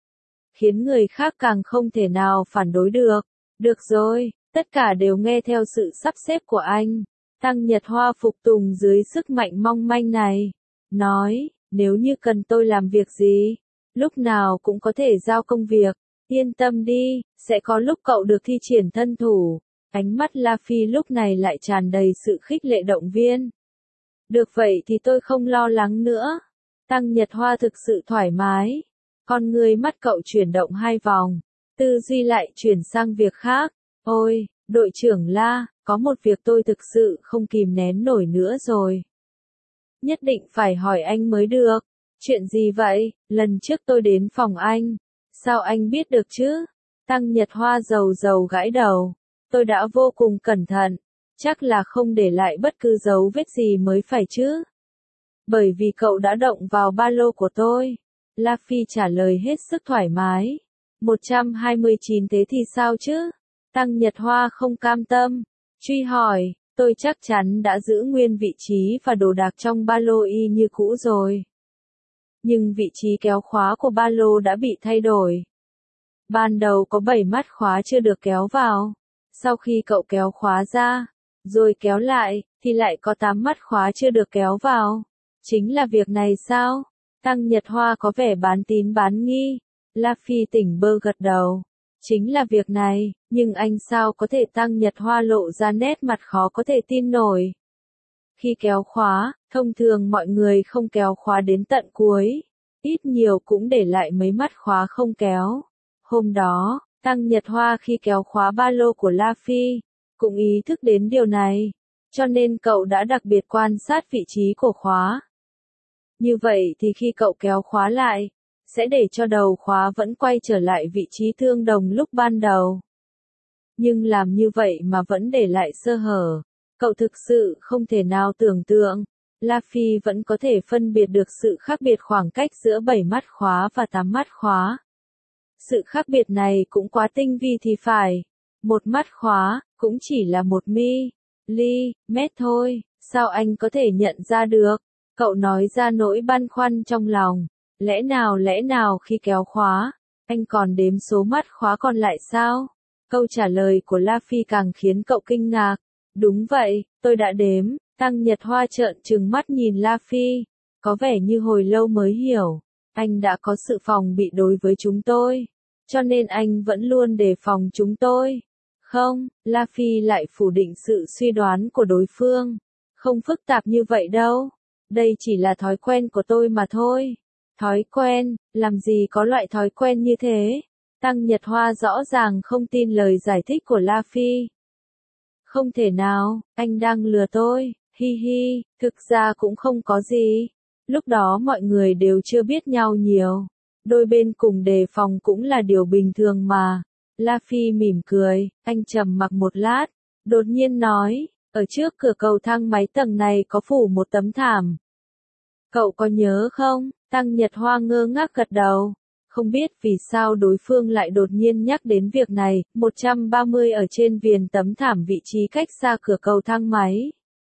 khiến người khác càng không thể nào phản đối được. Được rồi, tất cả đều nghe theo sự sắp xếp của anh. Tăng Nhật Hoa phục tùng dưới sức mạnh mong manh này. Nói, nếu như cần tôi làm việc gì, lúc nào cũng có thể giao công việc. Yên tâm đi, sẽ có lúc cậu được thi triển thân thủ. Ánh mắt La Phi lúc này lại tràn đầy sự khích lệ động viên. Được vậy thì tôi không lo lắng nữa. Tăng Nhật Hoa thực sự thoải mái. Con người mắt cậu chuyển động 2 vòng. Tư duy lại chuyển sang việc khác. Ôi, đội trưởng La, có một việc tôi thực sự không kìm nén nổi nữa rồi. Nhất định phải hỏi anh mới được. Chuyện gì vậy? Lần trước tôi đến phòng anh. Sao anh biết được chứ? Tăng Nhật Hoa rầu rầu gãi đầu. Tôi đã vô cùng cẩn thận. Chắc là không để lại bất cứ dấu vết gì mới phải chứ. Bởi vì cậu đã động vào ba lô của tôi. La Phi trả lời hết sức thoải mái. 129 thế thì sao chứ? Tăng Nhật Hoa không cam tâm. Truy hỏi, tôi chắc chắn đã giữ nguyên vị trí và đồ đạc trong ba lô y như cũ rồi. Nhưng vị trí kéo khóa của ba lô đã bị thay đổi. Ban đầu có 7 mắt khóa chưa được kéo vào. Sau khi cậu kéo khóa ra, rồi kéo lại, thì lại có 8 mắt khóa chưa được kéo vào. Chính là việc này sao? Tăng Nhật Hoa có vẻ bán tín bán nghi. La Phi tỉnh bơ gật đầu. Chính là việc này, nhưng anh sao có thể? Tăng Nhật Hoa lộ ra nét mặt khó có thể tin nổi. Khi kéo khóa, thông thường mọi người không kéo khóa đến tận cuối. Ít nhiều cũng để lại mấy mắt khóa không kéo. Hôm đó, Tăng Nhật Hoa khi kéo khóa ba lô của La Phi, cũng ý thức đến điều này. Cho nên cậu đã đặc biệt quan sát vị trí của khóa. Như vậy thì khi cậu kéo khóa lại, sẽ để cho đầu khóa vẫn quay trở lại vị trí tương đồng lúc ban đầu. Nhưng làm như vậy mà vẫn để lại sơ hở. Cậu thực sự không thể nào tưởng tượng. La Phi vẫn có thể phân biệt được sự khác biệt khoảng cách giữa 7 mắt khóa và 8 mắt khóa. Sự khác biệt này cũng quá tinh vi thì phải. Một mắt khóa, cũng chỉ là 1 mm thôi, sao anh có thể nhận ra được? Cậu nói ra nỗi băn khoăn trong lòng. Lẽ nào khi kéo khóa, anh còn đếm số mắt khóa còn lại sao? Câu trả lời của La Phi càng khiến cậu kinh ngạc. Đúng vậy, tôi đã đếm. Tăng Nhật Hoa trợn trừng mắt nhìn La Phi. Có vẻ như hồi lâu mới hiểu. Anh đã có sự phòng bị đối với chúng tôi. Cho nên anh vẫn luôn đề phòng chúng tôi. Không, La Phi lại phủ định sự suy đoán của đối phương. Không phức tạp như vậy đâu. Đây chỉ là thói quen của tôi mà thôi. Thói quen, làm gì có loại thói quen như thế? Tăng Nhật Hoa rõ ràng không tin lời giải thích của La Phi. Không thể nào, anh đang lừa tôi, hi hi, thực ra cũng không có gì. Lúc đó mọi người đều chưa biết nhau nhiều. Đôi bên cùng đề phòng cũng là điều bình thường mà. La Phi mỉm cười, anh trầm mặc một lát, đột nhiên nói, ở trước cửa cầu thang máy tầng này có phủ một tấm thảm. Cậu có nhớ không? Tăng Nhật Hoa ngơ ngác gật đầu. Không biết vì sao đối phương lại đột nhiên nhắc đến việc này. 130 ở trên viền tấm thảm vị trí cách xa cửa cầu thang máy.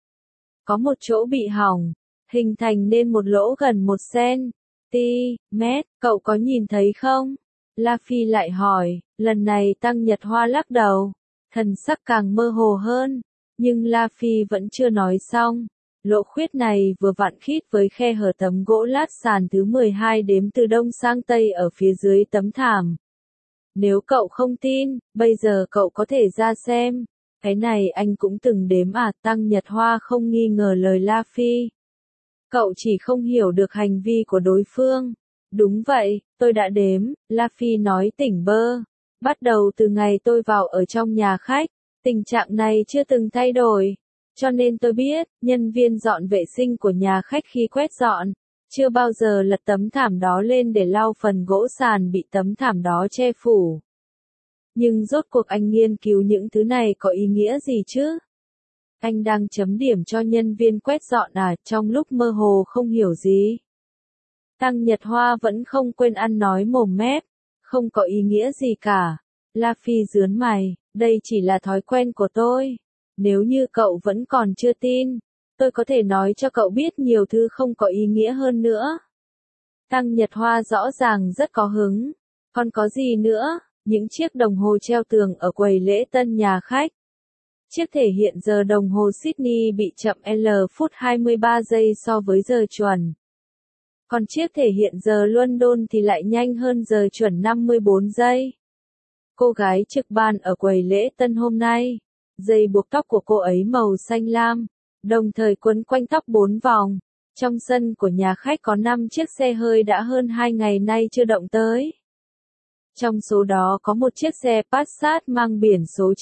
Có một chỗ bị hỏng, hình thành nên một lỗ gần 1 cm. Cậu có nhìn thấy không? La Phi lại hỏi, lần này Tăng Nhật Hoa lắc đầu, thần sắc càng mơ hồ hơn, nhưng La Phi vẫn chưa nói xong. Lỗ khuyết này vừa vặn khít với khe hở tấm gỗ lát sàn thứ 12 đếm từ đông sang tây ở phía dưới tấm thảm. Nếu cậu không tin, bây giờ cậu có thể ra xem. Cái này anh cũng từng đếm à? Tăng Nhật Hoa không nghi ngờ lời La Phi. Cậu chỉ không hiểu được hành vi của đối phương. Đúng vậy, tôi đã đếm, La Phi nói tỉnh bơ. Bắt đầu từ ngày tôi vào ở trong nhà khách, tình trạng này chưa từng thay đổi. Cho nên tôi biết, nhân viên dọn vệ sinh của nhà khách khi quét dọn, chưa bao giờ lật tấm thảm đó lên để lau phần gỗ sàn bị tấm thảm đó che phủ. Nhưng rốt cuộc anh nghiên cứu những thứ này có ý nghĩa gì chứ? Anh đang chấm điểm cho nhân viên quét dọn à? Trong lúc mơ hồ không hiểu gì. Tăng Nhật Hoa vẫn không quên ăn nói mồm mép, không có ý nghĩa gì cả. La Phi rướn mày, đây chỉ là thói quen của tôi. Nếu như cậu vẫn còn chưa tin, tôi có thể nói cho cậu biết nhiều thứ không có ý nghĩa hơn nữa. Tăng Nhật Hoa rõ ràng rất có hứng. Còn có gì nữa? Những chiếc đồng hồ treo tường ở quầy lễ tân nhà khách. Chiếc thể hiện giờ đồng hồ Sydney bị chậm L phút 23 giây so với giờ chuẩn. Còn chiếc thể hiện giờ London thì lại nhanh hơn giờ chuẩn 54 giây. Cô gái trực ban ở quầy lễ tân hôm nay, dây buộc tóc của cô ấy màu xanh lam, đồng thời quấn quanh tóc 4 vòng. Trong sân của nhà khách có 5 chiếc xe hơi đã hơn 2 ngày nay chưa động tới. Trong số đó có một chiếc xe Passat mang biển số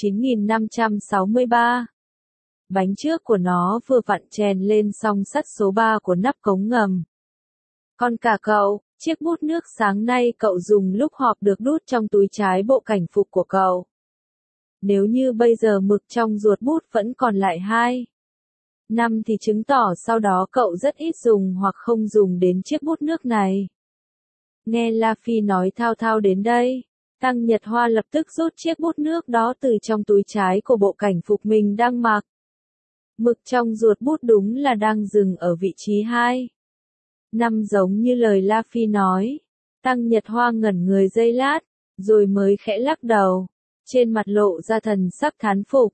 9563. Bánh trước của nó vừa vặn chèn lên song sắt số 3 của nắp cống ngầm. Còn cả cậu, chiếc bút nước sáng nay cậu dùng lúc họp được đút trong túi trái bộ cảnh phục của cậu. Nếu như bây giờ mực trong ruột bút vẫn còn lại 2 năm thì chứng tỏ sau đó cậu rất ít dùng hoặc không dùng đến chiếc bút nước này. Nghe La Phi nói thao thao đến đây, Tăng Nhật Hoa lập tức rút chiếc bút nước đó từ trong túi trái của bộ cảnh phục mình đang mặc. Mực trong ruột bút đúng là đang dừng ở vị trí 2 năm giống như lời La Phi nói. Tăng Nhật Hoa ngẩn người giây lát, rồi mới khẽ lắc đầu. Trên mặt lộ ra thần sắc thán phục.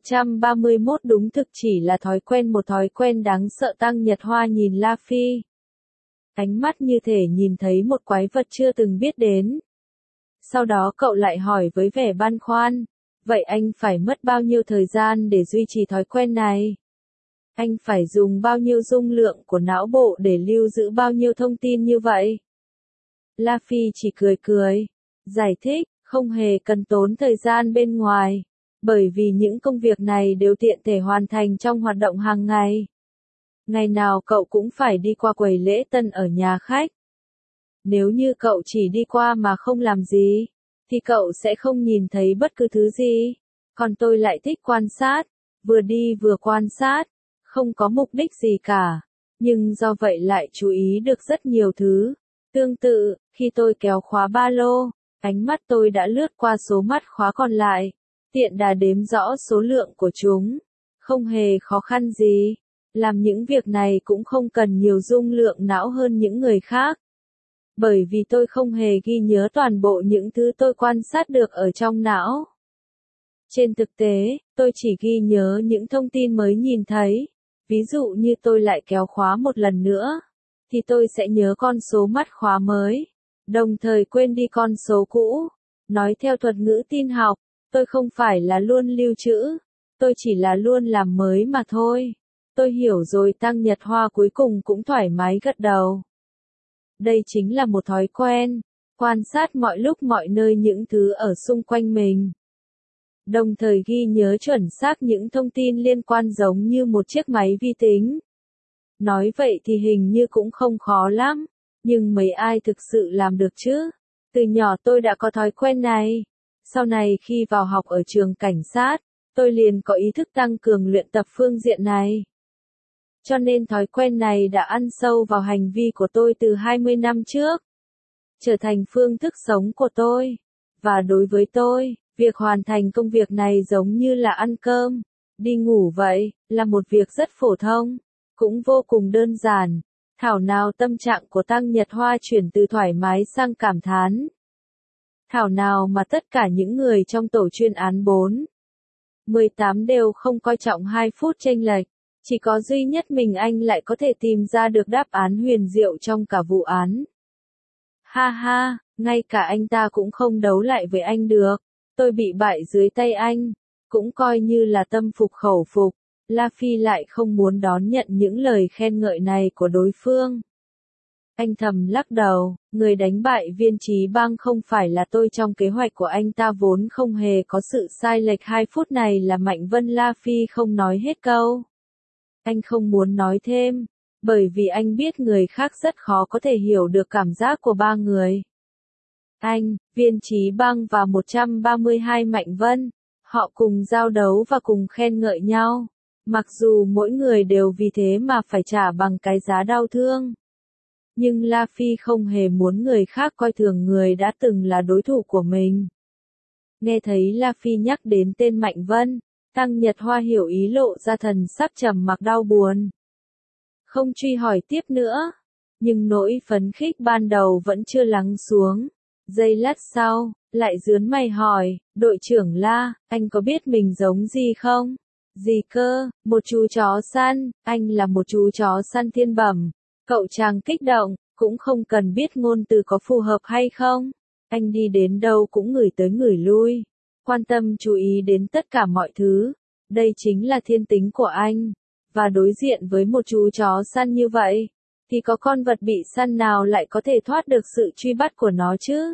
131 đúng thực chỉ là thói quen, một thói quen đáng sợ. Tăng Nhật Hoa nhìn La Phi. Ánh mắt như thể nhìn thấy một quái vật chưa từng biết đến. Sau đó cậu lại hỏi với vẻ băn khoăn. Vậy anh phải mất bao nhiêu thời gian để duy trì thói quen này? Anh phải dùng bao nhiêu dung lượng của não bộ để lưu giữ bao nhiêu thông tin như vậy? La Phi chỉ cười cười. Giải thích, không hề cần tốn thời gian bên ngoài. Bởi vì những công việc này đều tiện thể hoàn thành trong hoạt động hàng ngày. Ngày nào cậu cũng phải đi qua quầy lễ tân ở nhà khách. Nếu như cậu chỉ đi qua mà không làm gì, thì cậu sẽ không nhìn thấy bất cứ thứ gì. Còn tôi lại thích quan sát, vừa đi vừa quan sát, không có mục đích gì cả. Nhưng do vậy lại chú ý được rất nhiều thứ. Tương tự, khi tôi kéo khóa ba lô, ánh mắt tôi đã lướt qua số mắt khóa còn lại, tiện đà đếm rõ số lượng của chúng. Không hề khó khăn gì. Làm những việc này cũng không cần nhiều dung lượng não hơn những người khác. Bởi vì tôi không hề ghi nhớ toàn bộ những thứ tôi quan sát được ở trong não. Trên thực tế, tôi chỉ ghi nhớ những thông tin mới nhìn thấy. Ví dụ như tôi lại kéo khóa một lần nữa, thì tôi sẽ nhớ con số mắt khóa mới, đồng thời quên đi con số cũ. Nói theo thuật ngữ tin học, tôi không phải là luôn lưu trữ, tôi chỉ là luôn làm mới mà thôi. Tôi hiểu rồi. Tăng Nhật Hoa cuối cùng cũng thoải mái gật đầu. Đây chính là một thói quen, quan sát mọi lúc mọi nơi những thứ ở xung quanh mình. Đồng thời ghi nhớ chuẩn xác những thông tin liên quan giống như một chiếc máy vi tính. Nói vậy thì hình như cũng không khó lắm, nhưng mấy ai thực sự làm được chứ? Từ nhỏ tôi đã có thói quen này. Sau này khi vào học ở trường cảnh sát, tôi liền có ý thức tăng cường luyện tập phương diện này. Cho nên thói quen này đã ăn sâu vào hành vi của tôi từ 20 năm trước. Trở thành phương thức sống của tôi. Và đối với tôi, việc hoàn thành công việc này giống như là ăn cơm, đi ngủ vậy, là một việc rất phổ thông, cũng vô cùng đơn giản. Thảo nào tâm trạng của Tăng Nhật Hoa chuyển từ thoải mái sang cảm thán. Thảo nào mà tất cả những người trong tổ chuyên án 418 đều không coi trọng 2 phút chênh lệch. Chỉ có duy nhất mình anh lại có thể tìm ra được đáp án huyền diệu trong cả vụ án. Ha ha, ngay cả anh ta cũng không đấu lại với anh được. Tôi bị bại dưới tay anh, cũng coi như là tâm phục khẩu phục. La Phi lại không muốn đón nhận những lời khen ngợi này của đối phương. Anh thầm lắc đầu, người đánh bại Viên Chí Bang không phải là tôi, trong kế hoạch của anh ta vốn không hề có sự sai lệch 2 phút này là Mạnh Vân. La Phi không nói hết câu. Anh không muốn nói thêm, bởi vì anh biết người khác rất khó có thể hiểu được cảm giác của 3 người. Anh, Viên Chí Bang và 132 Mạnh Vân, họ cùng giao đấu và cùng khen ngợi nhau. Mặc dù mỗi người đều vì thế mà phải trả bằng cái giá đau thương. Nhưng La Phi không hề muốn người khác coi thường người đã từng là đối thủ của mình. Nghe thấy La Phi nhắc đến tên Mạnh Vân, Tăng Nhật Hoa hiểu ý, lộ ra thần sắc trầm mặc đau buồn. Không truy hỏi tiếp nữa, nhưng nỗi phấn khích ban đầu vẫn chưa lắng xuống. Giây lát sau, lại rướn mày hỏi, đội trưởng La, anh có biết mình giống gì không? Gì cơ? Một chú chó săn, anh là một chú chó săn thiên bẩm. Cậu chàng kích động, cũng không cần biết ngôn từ có phù hợp hay không. Anh đi đến đâu cũng ngửi tới ngửi lui, quan tâm chú ý đến tất cả mọi thứ. Đây chính là thiên tính của anh. Và đối diện với một chú chó săn như vậy, thì có con vật bị săn nào lại có thể thoát được sự truy bắt của nó chứ?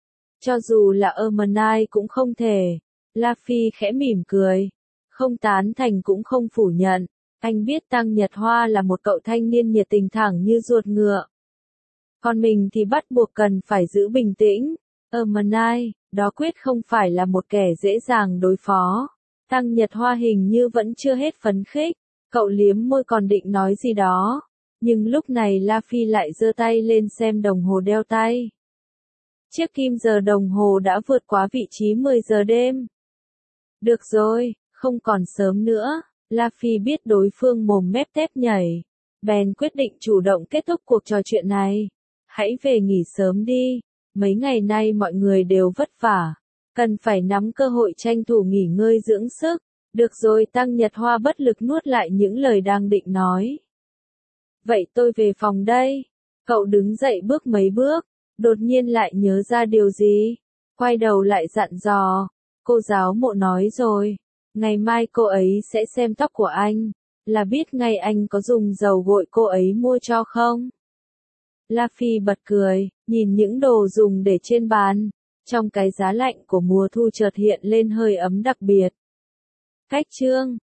Cho dù là Ermenai cũng không thể. La Phi khẽ mỉm cười, không tán thành cũng không phủ nhận. Anh biết Tăng Nhật Hoa là một cậu thanh niên nhiệt tình thẳng như ruột ngựa. Còn mình thì bắt buộc cần phải giữ bình tĩnh. Ermenai, đó quyết không phải là một kẻ dễ dàng đối phó. Tăng Nhật Hoa hình như vẫn chưa hết phấn khích. Cậu liếm môi còn định nói gì đó. Nhưng lúc này La Phi lại giơ tay lên xem đồng hồ đeo tay. Chiếc kim giờ đồng hồ đã vượt quá vị trí 10 giờ đêm. Được rồi, không còn sớm nữa. La Phi biết đối phương mồm mép tép nhảy. Bèn quyết định chủ động kết thúc cuộc trò chuyện này. Hãy về nghỉ sớm đi. Mấy ngày nay mọi người đều vất vả. Cần phải nắm cơ hội tranh thủ nghỉ ngơi dưỡng sức. Được rồi, Tăng Nhật Hoa bất lực nuốt lại những lời đang định nói. Vậy tôi về phòng đây. Cậu đứng dậy bước mấy bước. Đột nhiên lại nhớ ra điều gì. Quay đầu lại dặn dò. Cô giáo Mộ nói rồi. Ngày mai cô ấy sẽ xem tóc của anh. Là biết ngay anh có dùng dầu gội cô ấy mua cho không? La Phi bật cười, nhìn những đồ dùng để trên bàn. Trong cái giá lạnh của mùa thu chợt hiện lên hơi ấm đặc biệt. Cách chương